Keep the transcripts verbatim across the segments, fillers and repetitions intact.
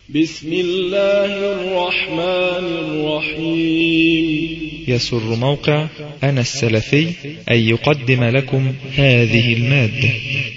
بسم الله الرحمن الرحيم. يسر موقع أنا السلفي أن يقدم لكم هذه المادة.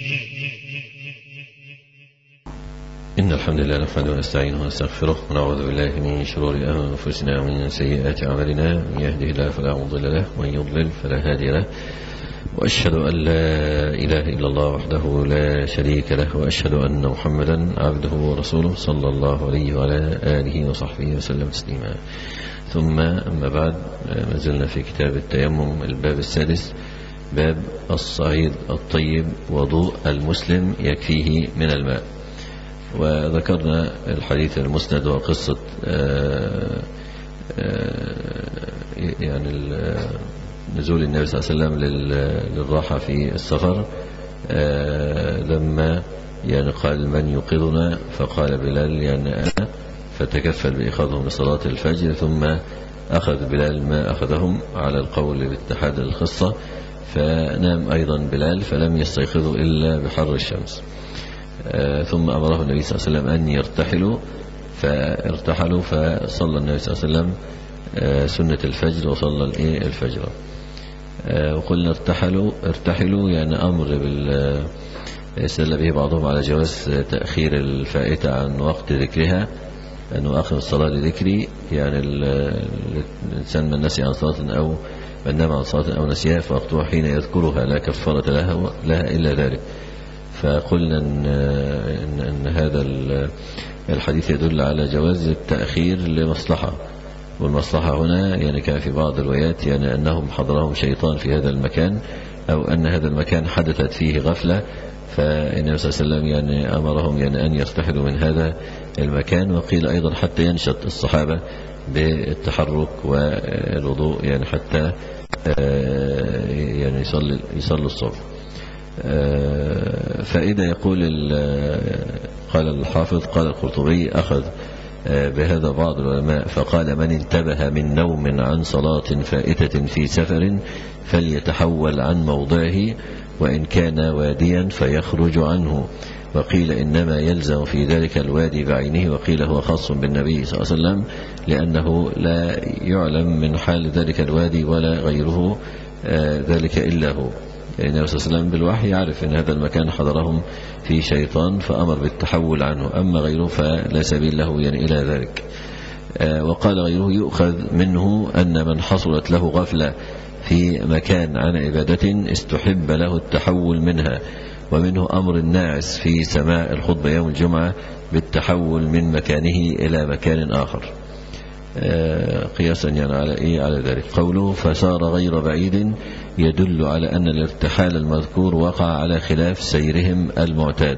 إن الحمد لله نحمده ونستعينه ونستغفره ونعوذ بالله من شرور أنفسنا ومن سيئات أعمالنا، من يهده الله فلا مضل له ومن يضلل فلا هادي له، وأشهد أن لا إله إلا الله وحده لا شريك له، وأشهد أن محمدا عبده ورسوله صلى الله عليه وعلى آله وصحبه وسلم تسليما. ثم أما بعد، ما زلنا في كتاب التيمم، الباب السادس، باب الصعيد الطيب وضوء المسلم يكفيه من الماء. وذكرنا الحديث المسند وقصة آآ آآ يعني نزول النبي صلى الله عليه وسلم للراحة في السفر، لما يعني قال من يوقظنا، فقال بلال يعني أنا، فتكفل بإيقاظهم لصلاة الفجر، ثم أخذ بلال ما أخذهم على القول باتحاد الخصة، فنام أيضا بلال فلم يستيقظوا إلا بحر الشمس. ثم أمره النبي صلى الله عليه وسلم أن يرتحلوا، فارتحلوا، فصلى النبي صلى الله عليه وسلم سنة الفجر وصلى الفجر. وقلنا ارتحلوا ارتحلوا يعني أمر بال استدل به بعضهم على جواز تأخير الفائتة عن وقت ذكرها، أنه آخر الصلاة لذكري، يعني الإنسان من نسي عن صلاة أو من نام عن صلاة أو نسيها فوقتها حين يذكرها لا كفارة لها, لها إلا ذلك. فقلنا إن, إن, إن هذا الحديث يدل على جواز التأخير لمصلحة، والمصلحة هنا يعني كان في بعض الروايات يعني أنهم حضرهم شيطان في هذا المكان، أو أن هذا المكان حدثت فيه غفلة، فالنبي صلى الله عليه وسلم يعني أمرهم يعني أن يرتحلوا من هذا المكان. وقيل أيضا حتى ينشط الصحابة بالتحرك والوضوء، يعني حتى يعني يصلي يصلوا الصبح. فإذا يقول قال الحافظ قال القرطبي أخذ بهذا بعض العلماء فقال من انتبه من نوم عن صلاة فائتة في سفر فليتحول عن موضعه، وإن كان واديا فيخرج عنه. وقيل إنما يلزم في ذلك الوادي بعينه، وقيل هو خاص بالنبي صلى الله عليه وسلم، لأنه لا يعلم من حال ذلك الوادي ولا غيره ذلك إلا هو. يعني النبي صلى الله عليه وسلم بالوحي يعرف أن هذا المكان حضرهم في شيطان فأمر بالتحول عنه، أما غيره فلا سبيل له يعني إلى ذلك. وقال غيره يؤخذ منه أن من حصلت له غفلة في مكان عن عبادة استحب له التحول منها، ومنه أمر الناعس في سماع الخطبة يوم الجمعة بالتحول من مكانه إلى مكان آخر، قياسا يعني على إيه على ذلك. قوله فصار غير بعيد يدل على أن الارتحال المذكور وقع على خلاف سيرهم المعتاد.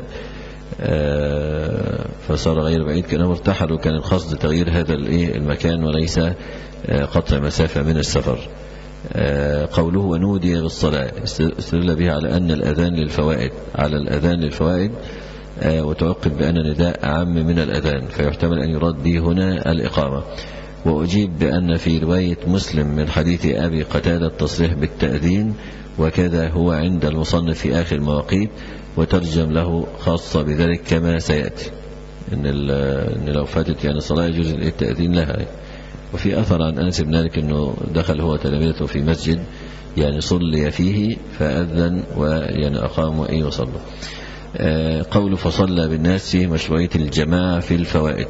فصار غير بعيد كانوا ارتحلوا، كان القصد تغيير هذا المكان وليس قطع مسافة من السفر. قوله ونودي بالصلاة استدل به على أن الأذان للفوائد على الأذان للفوائد وتعقب بأن نداء أعم من الأذان، فيحتمل أن يراد به هنا الإقامة. وأجيب بأن في رواية مسلم من حديث أبي قتادة التصريح بالتأذين، وكذا هو عند المصنف في آخر المواقيت، وترجم له خاصة بذلك كما سيأتي، إن, إن لو فاتت يعني الصلاة يجوز التأذين لها. وفي أثر عن أنس بن مالك أنه دخل هو تلاميذته في مسجد يعني صلي فيه فأذن ويعني أقام وإيه وصلى. قول فصلى بالناس مشروعية الجماعة في الفوائد،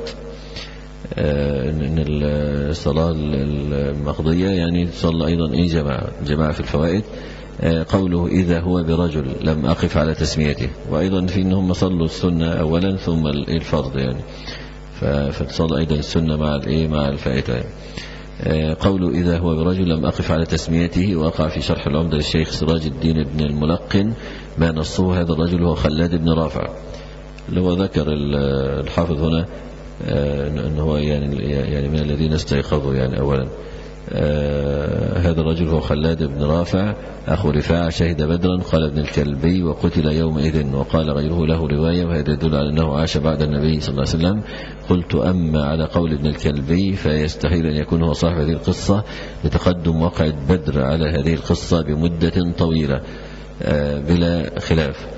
إن الصلاة المقضية يعني تصلى أيضا إيه جماعة جماعة في الفوائد. قوله إذا هو برجل لم أقف على تسميته، وأيضا في أنهم صلوا السنة أولا ثم الفرض يعني، فتصلى أيضا السنة مع الإيه مع الفائتة يعني. قوله إذا هو برجل لم أقف على تسميته، وقع في شرح العمدة للشيخ سراج الدين بن الملقن ما نصه هذا الرجل هو خلاد بن رافع، اللي هو ذكر الحافظ هنا أنه هو يعني يعني من الذين استيقظوا يعني أولا. آه هذا الرجل هو خلاد بن رافع أخو رفاعة، شهد بدرا، قال ابن الكلبي وقتل يومئذ. وقال غيره له رواية، وهذا يدل على أنه عاش بعد النبي صلى الله عليه وسلم. قلت أما على قول ابن الكلبي فيستحيل أن يكون هو صاحب هذه القصة لتقدم وقعة بدر على هذه القصة بمدة طويلة آه بلا خلاف،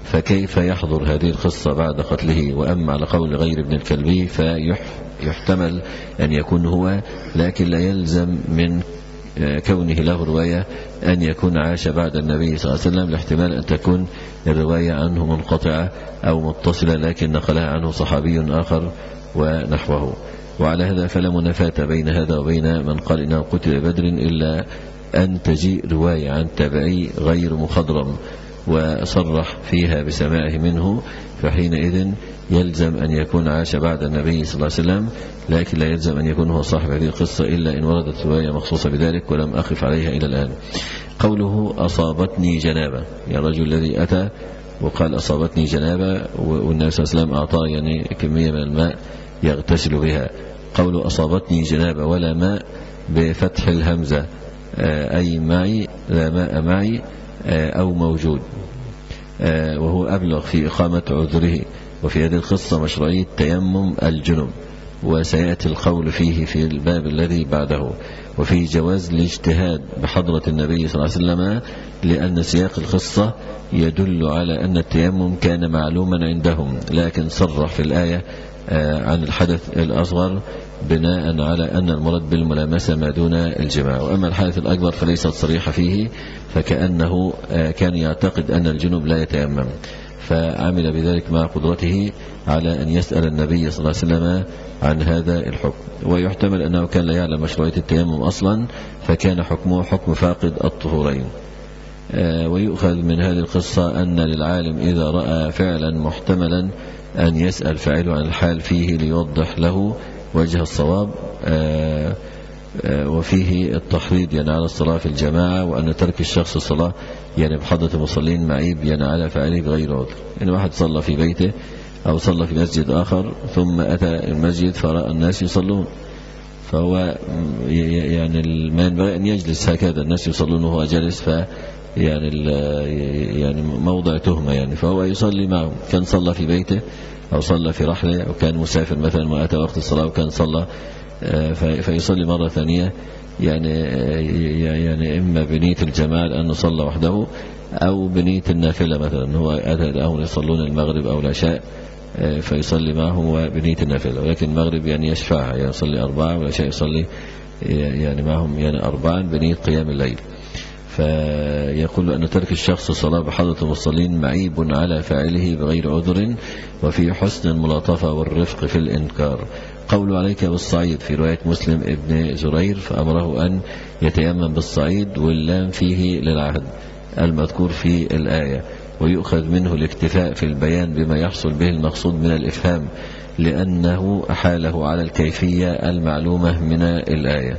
فكيف يحضر هذه القصة بعد قتله؟ وأما على قول غير ابن الكلبي فيحتمل أن يكون هو، لكن لا يلزم من كونه له رواية أن يكون عاش بعد النبي صلى الله عليه وسلم، لاحتمال أن تكون الرواية عنه منقطعة أو متصلة لكن نقلها عنه صحابي آخر ونحوه. وعلى هذا فلا منافاة بين هذا وبين من قال إنه قتل بدر إلا أن تجيء رواية عن تابعي غير مخضرم وصرح فيها بسماعه منه، فحينئذ يلزم أن يكون عاش بعد النبي صلى الله عليه وسلم، لكن لا يلزم أن يكون هو صاحب هذه القصة إلا إن وردت رواية مخصوصة بذلك ولم أقف عليها إلى الآن. قوله أصابتني جنابة، يعني الرجل الذي أتى وقال أصابتني جنابة والنبي صلى الله عليه وسلم أعطاه يعني كمية من الماء يغتسل بها. قوله أصابتني جنابة ولا ماء بفتح الهمزة، أي معي، لا ماء معي أو موجود، وهو أبلغ في إقامة عذره. وفي هذه القصة مشروعية تيمم الجنب، وسيأتي القول فيه في الباب الذي بعده. وفي جواز الاجتهاد بحضرة النبي صلى الله عليه وسلم، لأن سياق القصة يدل على أن التيمم كان معلوما عندهم، لكن صرح في الآية عن الحدث الأصغر بناء على أن المراد بالملامسة ما دون الجماع. وأما الحدث الأكبر فليست صريحة فيه، فكأنه كان يعتقد أن الجنوب لا يتيمم، فعمل بذلك مع قدرته على أن يسأل النبي صلى الله عليه وسلم عن هذا الحكم. ويحتمل أنه كان لا يعلم مشروعية التيمم أصلا، فكان حكمه حكم فاقد الطهورين. ويؤخذ من هذه القصة أن للعالم إذا رأى فعلا محتملا أن يسأل فاعله عن الحال فيه ليوضح له وجه الصواب. وفيه التحريض يعني على الصلاة في الجماعة، وأن ترك الشخص الصلاة يعني بحضرة المصلين معيب يعني على فعله بغير عذر. يعني واحد صلى في بيته أو صلى في مسجد آخر ثم أتى المسجد فرأى الناس يصلون، فهو يعني ما ينبغي أن يجلس هكذا الناس يصلون وهو جالس، ف يعني يعني موضع تهمة يعني، فهو يصلي معهم. كان صلى في بيته أو صلى في رحلة أو كان مسافر مثلا وأتى وقت الصلاة وكان صلى، فيصلي مرة ثانية يعني يعني إما بنية الجماعة لأنه صلى وحده، أو بنية النافلة مثلا هو أتى لهم يصلون المغرب أو العشاء فيصلي معهم وبنية النافلة، ولكن المغرب يعني يشفعها يعني يصلي أربعة، والعشاء يصلي يعني معهم يعني أربعا بنية قيام الليل. فيقول أن ترك الشخص الصلاة بحضرة المصلين معيب على فاعله بغير عذر، وفي حسن الملاطفة والرفق في الإنكار. قول عليك بالصعيد في رواية مسلم ابن زرير، فأمره أن يتيمم بالصعيد، واللام فيه للعهد المذكور في الآية. ويؤخذ منه الاكتفاء في البيان بما يحصل به المقصود من الإفهام، لأنه أحاله على الكيفية المعلومة من الآية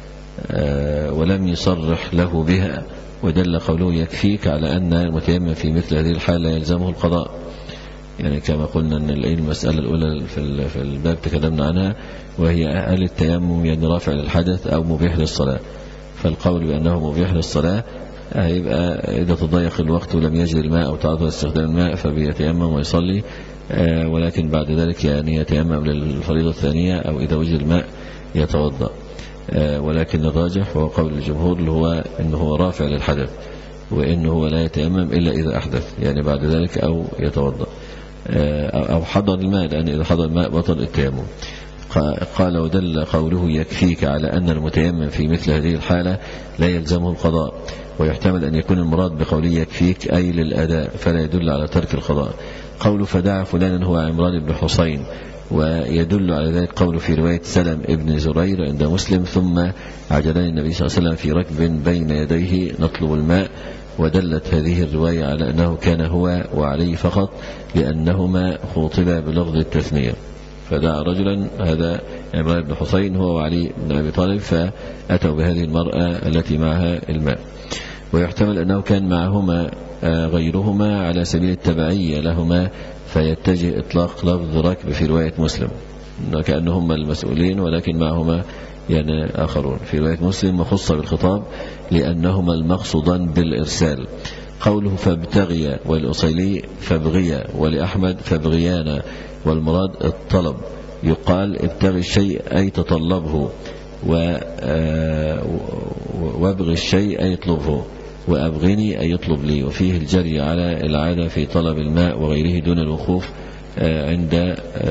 ولم يصرح له بها. ودل قوله يكفيك على أن المتيمم في مثل هذه الحالة يلزمه القضاء، يعني كما قلنا أن المسألة الأولى في الباب تكلمنا عنها، وهي هل التيمم يعني رافع للحدث أو مبيح للصلاة. فالقول بأنه مبيح للصلاة هيبقى إذا تضيق الوقت ولم يجد الماء أو تعذر استخدام الماء فبيتيمم ويصلي، ولكن بعد ذلك يعني يتيمم للفريضة الثانية، أو إذا وجد الماء يتوضأ. ولكن الراجح هو قول الجمهور اللي هو إنه هو رافع للحدث، وإنه هو لا يتيمم إلا إذا أحدث يعني بعد ذلك أو يتوضأ أو حضر الماء، لأن إذا حضر الماء بطل التيمم. قال ودل قوله يكفيك على أن المتيمم في مثل هذه الحالة لا يلزمه القضاء. ويحتمل أن يكون المراد بقوله يكفيك أي للأداء، فلا يدل على ترك القضاء. قوله فدعا فلانا هو عمران بن حسين، ويدل على ذلك قوله في رواية سلم ابن زرير عند مسلم ثم عجلني النبي صلى الله عليه وسلم في ركب بين يديه نطلب الماء. ودلت هذه الرواية على أنه كان هو وعلي فقط، لأنهما خوطبا بلفظ التثنية. فدعا رجلا هذا عمران بن حسين هو وعلي بن أبي طالب، فأتوا بهذه المرأة التي معها الماء. ويحتمل أنه كان معهما غيرهما على سبيل التبعية لهما، فيتجه إطلاق لفظ ركب في رواية مسلم كأنهما المسؤولين ولكن معهما يعني آخرون. في رواية مسلم وخص بالخطاب لأنهما المقصودان بالإرسال. قوله فابتغي، والأصيلي فابغيا، ولأحمد فابغيانا، والمراد الطلب. يقال ابتغي الشيء أي تطلبه، وابغي الشيء أي اطلبه. وأبغني أي يطلب لي. وفيه الجري على العادة في طلب الماء وغيره دون الوقوف عند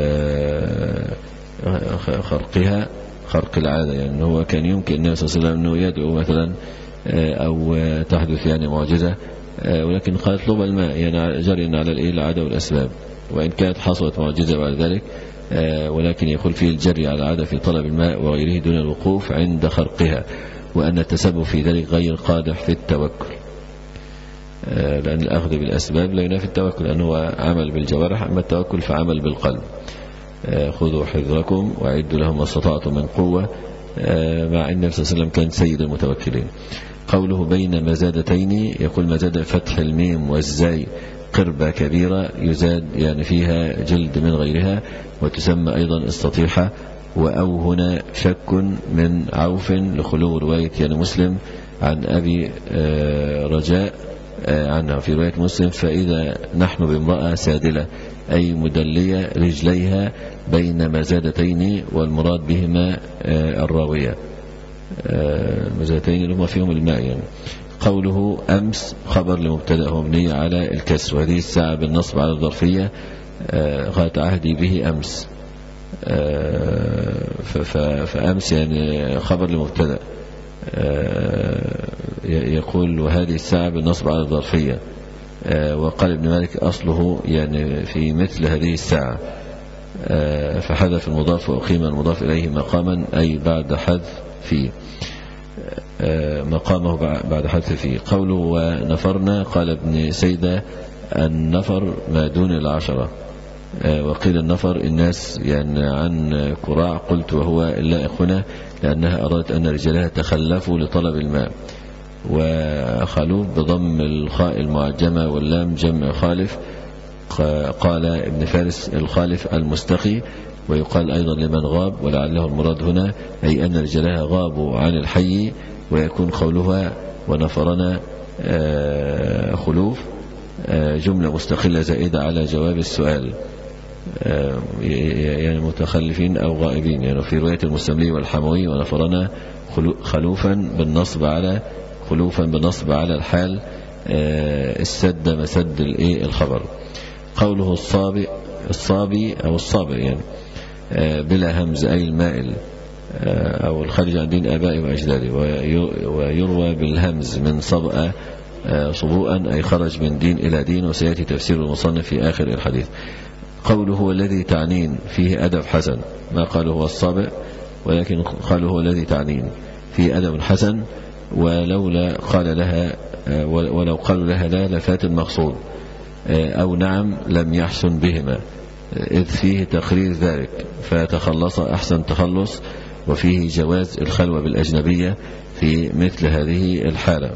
خرقها، خرق العادة، يعني هو كان يمكن النبي صلى الله عليه وسلم أنه يدعو مثلا أو تحدث يعني معجزة، ولكن قال اطلب الماء، يعني جري على العادة والأسباب، وإن كانت حصلت معجزة بعد ذلك، ولكن يقول فيه الجري على العادة في طلب الماء وغيره دون الوقوف عند خرقها، وأن التسبب في ذلك غير قادح في التوكل، لأن الأخذ بالأسباب لا ينافي التوكل، لأنه عمل بالجوارح، أما التوكل فعمل بالقلب. خذوا حذركم وأعدوا لهم ما استطعتم من قوة، مع أن النبي صلى الله عليه وسلم كان سيد المتوكلين. قوله بين مزادتين، يقول مزادة فتح الميم والزاي قربة كبيرة يزاد يعني فيها جلد من غيرها، وتسمى أيضا استطيحة. وأو هنا شك من عوف لخلو رواية يعني مسلم عن أبي رجاء عنها في رواية مسلم، فإذا نحن بامرأة سادلة أي مدلية رجليها بين مزادتين، والمراد بهما الراوية، مزادتين اللي هما فيهم الماء يعني. قوله أمس خبر لمبتدأ مبني على الكسر، وهذه الساعة بالنصب على الظرفية، غات عهدي به أمس، فأمس يعني خبر لمبتدأ، يقول وهذه الساعة بالنصب على الظرفية. وقال ابن مالك أصله يعني في مثل هذه الساعة، فحذف المضاف وأقيم المضاف إليه مقاما أي بعد حذف فيه، مقامه بعد حذف فيه. قوله ونفرنا، قال ابن سيدة النفر ما دون العشرة، وقيل النفر الناس يعني عن كراع، قلت وهو اللائق هنا لأنها أرادت أن رجالها تخلفوا لطلب الماء. وخلوف بضم الخاء المعجمة واللام جمع خالف، قال ابن فارس الخالف المستقي، ويقال أيضا لمن غاب، ولعله المراد هنا أي أن رجالها غابوا عن الحي، ويكون قولها ونفرنا خلوف جملة مستقلة زائدة على جواب السؤال، يعني متخلفين أو غائبين، يعني في رواية المستملي والحموي ونفرنا خلوفا بالنصب على خلوفا بالنصب على الحال، السد مسد الخبر. قوله الصابي الصابي أو الصابر يعني بلا همز أي المائل أو الخارج عن دين آبائي وأجدادي، ويروى بالهمز من صبأ صبوءا أي خرج من دين إلى دين، وسيأتي تفسير المصنف في آخر الحديث. قوله هو الذي تعنين فيه أدب حسن، ما قاله هو الصابئ، ولكن قاله هو الذي تعنين فيه أدب حسن، ولولا قال لها ولو قالوا لها لا لفات المقصود، أو نعم لم يحسن بهما، إذ فيه تقرير ذلك فتخلص أحسن تخلص، وفيه جواز الخلوة بالأجنبية في مثل هذه الحالة.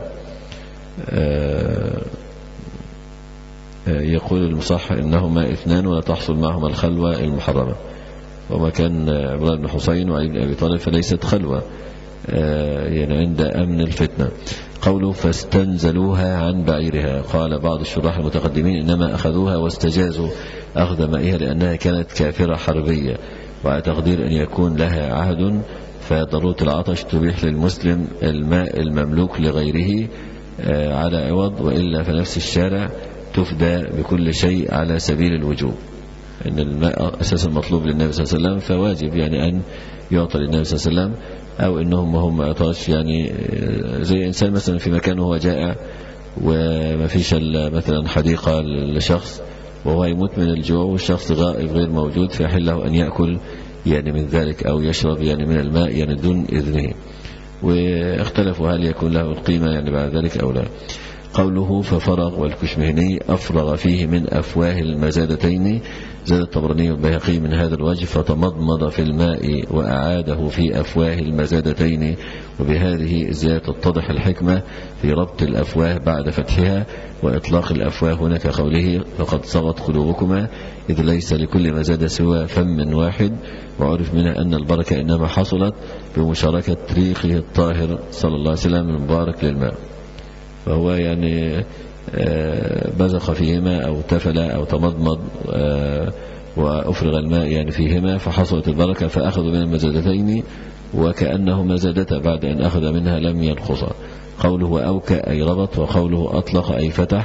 يقول المصح إنهما اثنان ولا تحصل معهما الخلوة المحرمة، وما كان عمران بن حسين وعلي بن أبي طالب فليست خلوة يعني عند أمن الفتنة. قوله فاستنزلوها عن بعيرها، قال بعض الشراح المتقدمين إنما أخذوها واستجازوا أخذ مائها لأنها كانت كافرة حربية، وعلى تقدير أن يكون لها عهد، فضرورة العطش تبيح للمسلم الماء المملوك لغيره على عوض، وإلا فنفس الشارع تفدى بكل شيء على سبيل الوجوب، إن الماء أساسا مطلوب للنبي صلى الله عليه وسلم، فواجب يعني أن يعطى للنبي صلى الله عليه وسلم، أو إنهم هم عطاش يعني زي إنسان مثلا في مكان وهو جائع وما فيش مثلا حديقة لشخص وهو يموت من الجوع والشخص غائب غير موجود، فيحل له أن يأكل يعني من ذلك أو يشرب يعني من الماء يعني دون إذنه، واختلفوا هل يكون له القيمة يعني بعد ذلك أو لا. قوله ففرغ والكشمهني أفرغ فيه من أفواه المزادتين، زاد الطبراني والبيهقي من هذا الوجه فتمضمض في الماء وأعاده في أفواه المزادتين، وبهذه زيادة تتضح الحكمة في ربط الأفواه بعد فتحها وإطلاق الأفواه هنا كقوله فقد صغت قلوبكما، إذ ليس لكل مزادة سوى فم واحد، وعرف منها أن البركة إنما حصلت بمشاركة ريقه الطاهر صلى الله عليه وسلم المبارك للماء، فهو يعني بزق فيهما أو تفل أو تمضمض وأفرغ الماء يعني فيهما فحصلت البركة، فأخذوا من المزادتين وكأنه مزادته بعد أن أخذ منها لم ينقص. قوله أوكى أي ربط، وقوله أطلق أي فتح،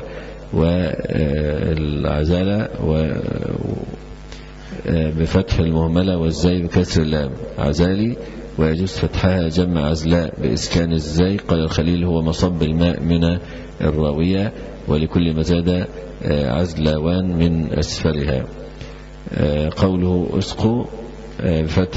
والعزالة بفتح المهملة والزاي بكسر اللام عزالي، ويجوز فتحها جمع عزلاء بإسكان الزاي. قال الخليل هو مصب الماء من الراوية، ولكل مزاد عزلاوان من أسفلها. قوله أسقوا بفتح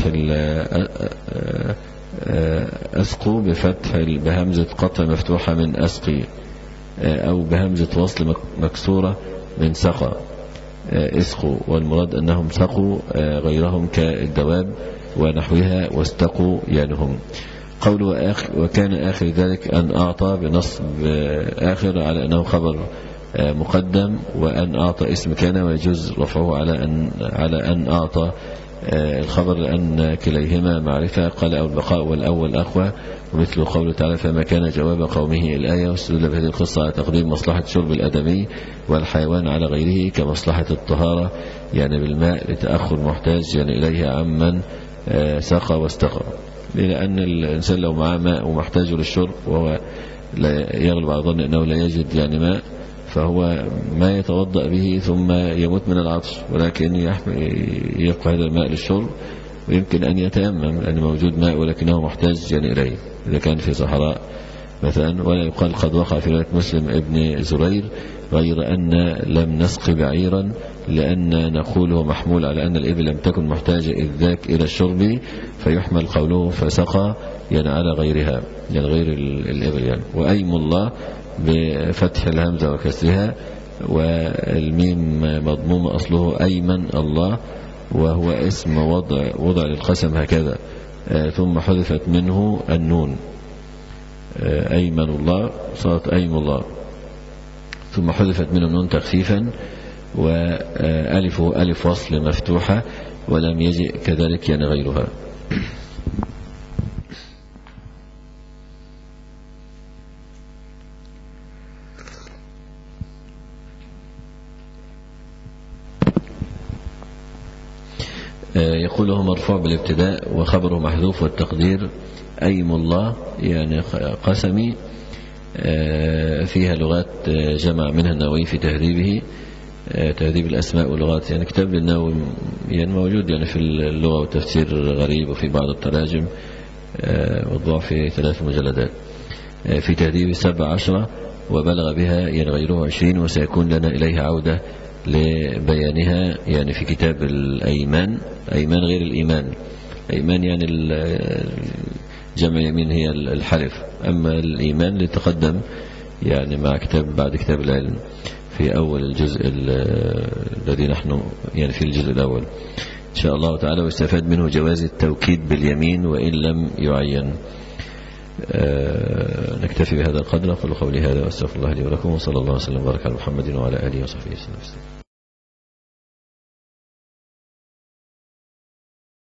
أسقوا بفتح بهمزة قطع مفتوحة من أسقي، أو بهمزة وصل مكسورة من سقى اسقوا، والمراد أنهم سقوا غيرهم كالدواب ونحوها واستقوا يانهم. قوله وكان آخر ذلك أن أعطى بنصب آخر على أنه خبر مقدم، وأن أعطى اسم كان، ويجوز رفعه على أن على أن أعطى الخبر لأن كليهما معرفة. قال أو البقاء والأول أخوة، ومثل قوله تعالى فما كان جواب قومه الآية. واستدل بهذه القصة على تقديم مصلحة شرب الآدمي والحيوان على غيره كمصلحة الطهارة يعني بالماء لتأخر محتاج يعني إليه عمن سقى واستقى، لأن الإنسان لو معاه ماء ومحتاج للشرب وهو لا يغلب على ظن أنه لا يجد يعني ماء، فهو ما يتوضأ به ثم يموت من العطش، ولكن يبقى هذا الماء للشرب، ويمكن أن يتيمم لأن موجود ماء ولكنه محتاج يعني إليه إذا كان في صحراء مثلا. ولا يقال قد وقع في رواية مسلم ابن زرير غير أن لم نسق بعيرا، لأن نقوله محمول على أن الإبل لم تكن محتاجة إذ ذاك إلى الشرب، فيحمل قوله فسقى يعني على غيرها يعني غير الإبل يعني. وأيم الله بفتح الهمزة وكسرها، والميم مضموم أصله أيمن الله، وهو اسم وضع وضع للقسم هكذا، ثم حذفت منه النون أيمن الله صارت أيم الله، ثم حذفت منه النون تخفيفا، وألفه ألف وصل مفتوحة، ولم يجئ كذلك يعني غيرها. يقوله مرفوع بالابتداء وخبره محذوف، والتقدير أيم الله يعني قسمي. فيها لغات جمع منها النووي في تهذيبه، تهذيب الأسماء واللغات، يعني كتاب للنووي يعني موجود يعني في اللغة والتفسير غريب، وفي بعض التراجم وضع في ثلاث مجلدات. في تهذيب سبع عشرة وبلغ بها يعني غيره عشرين، وسيكون لنا إليها عودة لبيانها يعني في كتاب الأيمان. أيمان غير الإيمان، أيمان يعني جمع يمين هي الحلف، أما الإيمان لتقدم يعني مع كتاب بعد كتاب العلم في أول الجزء الذي نحن يعني في الجزء الأول إن شاء الله تعالى. واستفاد منه جواز التوكيد باليمين وإن لم يعين. أه نكتفي بهذا القدر. أقول قولي هذا وأستغفر الله لي ولكم، وصلى الله وسلم وبارك على محمد وعلى آله وصحبه وسلم.